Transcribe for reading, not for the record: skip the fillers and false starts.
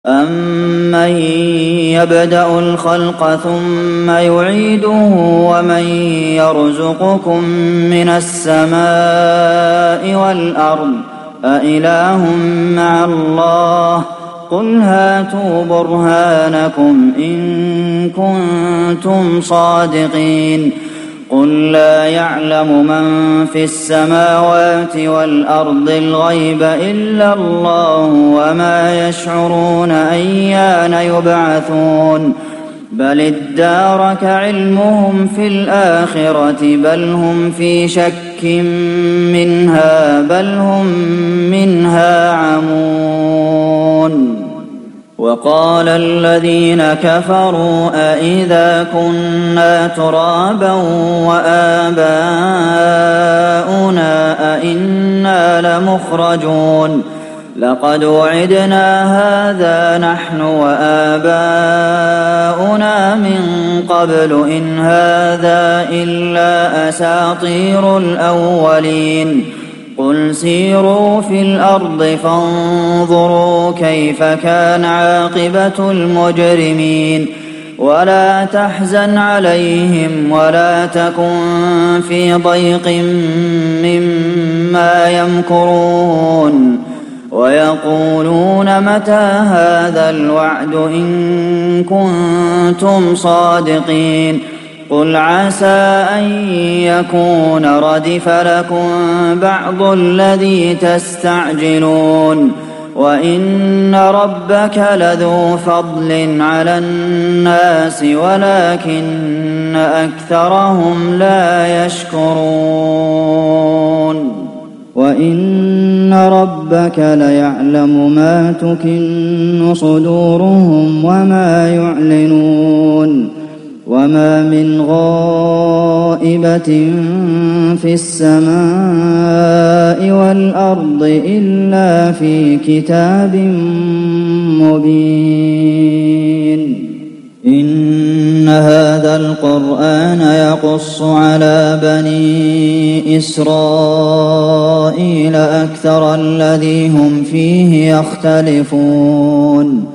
أَمَّن يَبْدَأُ الْخَلْقَ ثُمَّ يُعِيدُهُ وَمَن يَرْزُقُكُم مِّنَ السَّمَاءِ وَالْأَرْضِ أَإِلَٰهٌ مَّعَ اللَّهِ ۚ قُلْ هَاتُوا بُرْهَانَكُمْ إِن كُنتُمْ صَادِقِينَ قُل لَّا يَعْلَمُ مَن فِي السَّمَاوَاتِ وَالْأَرْضِ الْغَيْبَ إِلَّا اللَّهُ وَمَا يَشْعُرُونَ أَيَّانَ يُبْعَثُونَ بَلِ ادَّارَكَ عِلْمُهُمْ فِي الْآخِرَةِ بَلْ هُمْ فِي شَكٍّ مِّنْهَا بَلْ هُم مِّنْهَا عَمُونَ وَقَالَ الَّذِينَ كَفَرُوا أَإِذَا كُنَّا تُرَابًا وَآبَاؤُنَا أَإِنَّا لَمُخْرَجُونَ لَقَدْ وُعِدْنَا هَٰذَا نَحْنُ وَآبَاؤُنَا مِن قَبْلُ إِنْ هَٰذَا إِلَّا أَسَاطِيرُ الْأَوَّلِينَ قُلْ سِيرُوا فِي الْأَرْضِ فَانظُرُوا كَيْفَ كَانَ عَاقِبَةُ الْمُجْرِمِينَ وَلَا تَحْزَنْ عَلَيْهِمْ وَلَا تَكُن فِي ضَيْقٍ مِّمَّا يَمْكُرُونَ وَيَقُولُونَ مَتَىٰ هَٰذَا الْوَعْدُ إِن كُنتُمْ صَادِقِينَ قُلْ عَسَىٰ أَن يَكُونَ رَدِفَ لَكُم بَعْضُ الَّذِي تَسْتَعْجِلُونَ وَإِنَّ رَبَّكَ لَذُو فَضْلٍ عَلَى النَّاسِ وَلَٰكِنَّ أَكْثَرَهُمْ لَا يَشْكُرُونَ وَإِنَّ رَبَّكَ لَيَعْلَمُ مَا تُكِنُّ صُدُورُهُمْ وَمَا يُعْلِنُونَ وَمَا مِنْ غَائِبَةٍ فِي السَّمَاءِ وَالْأَرْضِ إِلَّا فِي كِتَابٍ مُّبِينٍ إِنَّ هَٰذَا الْقُرْآنَ يَقُصُّ عَلَىٰ بَنِي إِسْرَائِيلَ أَكْثَرَ الَّذِي هُمْ فِيهِ يَخْتَلِفُونَ